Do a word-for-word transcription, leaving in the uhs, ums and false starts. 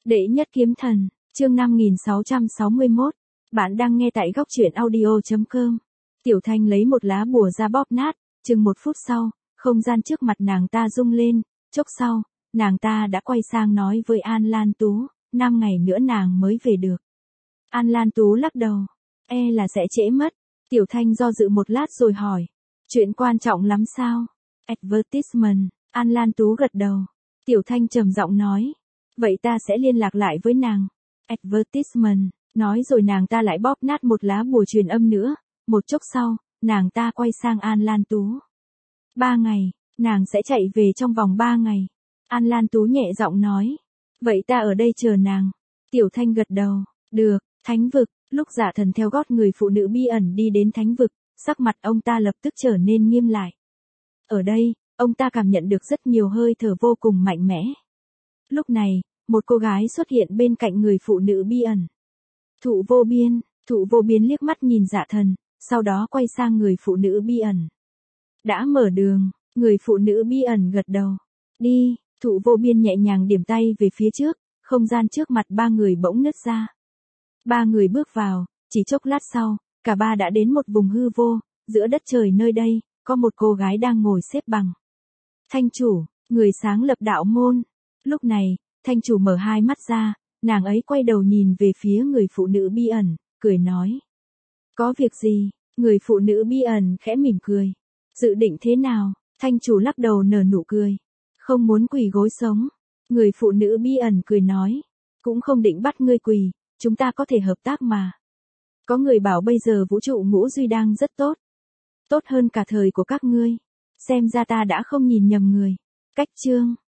Đệ nhất kiếm thần, chương năm nghìn sáu trăm sáu mươi mốt. Bạn đang nghe tại góc truyện audio chấm com. Tiểu Thanh lấy một lá bùa ra bóp nát, chừng một phút sau, không gian trước mặt nàng ta rung lên, chốc sau, nàng ta đã quay sang nói với An Lan Tú, năm ngày nữa nàng mới về được. An Lan Tú lắc đầu, e là sẽ trễ mất. Tiểu Thanh do dự một lát rồi hỏi, chuyện quan trọng lắm sao? Advertisement, An Lan Tú gật đầu. Tiểu Thanh trầm giọng nói, vậy ta sẽ liên lạc lại với nàng. Advertisement, nói rồi nàng ta lại bóp nát một lá bùa truyền âm nữa, một chốc sau, nàng ta quay sang An Lan Tú. Ba ngày, nàng sẽ chạy về trong vòng ba ngày. An Lan Tú nhẹ giọng nói, vậy ta ở đây chờ nàng. Tiểu Thanh gật đầu, được. Thánh vực, lúc Dạ Thần theo gót người phụ nữ bí ẩn đi đến thánh vực, sắc mặt ông ta lập tức trở nên nghiêm lại. Ở đây, ông ta cảm nhận được rất nhiều hơi thở vô cùng mạnh mẽ. Lúc này, một cô gái xuất hiện bên cạnh người phụ nữ bí ẩn. Thụ Vô Biên, Thụ Vô Biên liếc mắt nhìn Dạ Thần, sau đó quay sang người phụ nữ bí ẩn. Đã mở đường, người phụ nữ bí ẩn gật đầu. Đi, Thụ Vô Biên nhẹ nhàng điểm tay về phía trước, không gian trước mặt ba người bỗng nứt ra. Ba người bước vào, chỉ chốc lát sau, cả ba đã đến một vùng hư vô, giữa đất trời nơi đây, có một cô gái đang ngồi xếp bằng. Thanh chủ, người sáng lập đạo môn. Lúc này, thanh chủ mở hai mắt ra, nàng ấy quay đầu nhìn về phía người phụ nữ bí ẩn, cười nói. Có việc gì? Người phụ nữ bí ẩn khẽ mỉm cười. Dự định thế nào? Thanh chủ lắc đầu nở nụ cười. Không muốn quỳ gối sống. Người phụ nữ bí ẩn cười nói. Cũng không định bắt ngươi quỳ. Chúng ta có thể hợp tác mà. Có người bảo bây giờ vũ trụ ngũ duy đang rất tốt. Tốt hơn cả thời của các ngươi. Xem ra ta đã không nhìn nhầm người. Cách chương.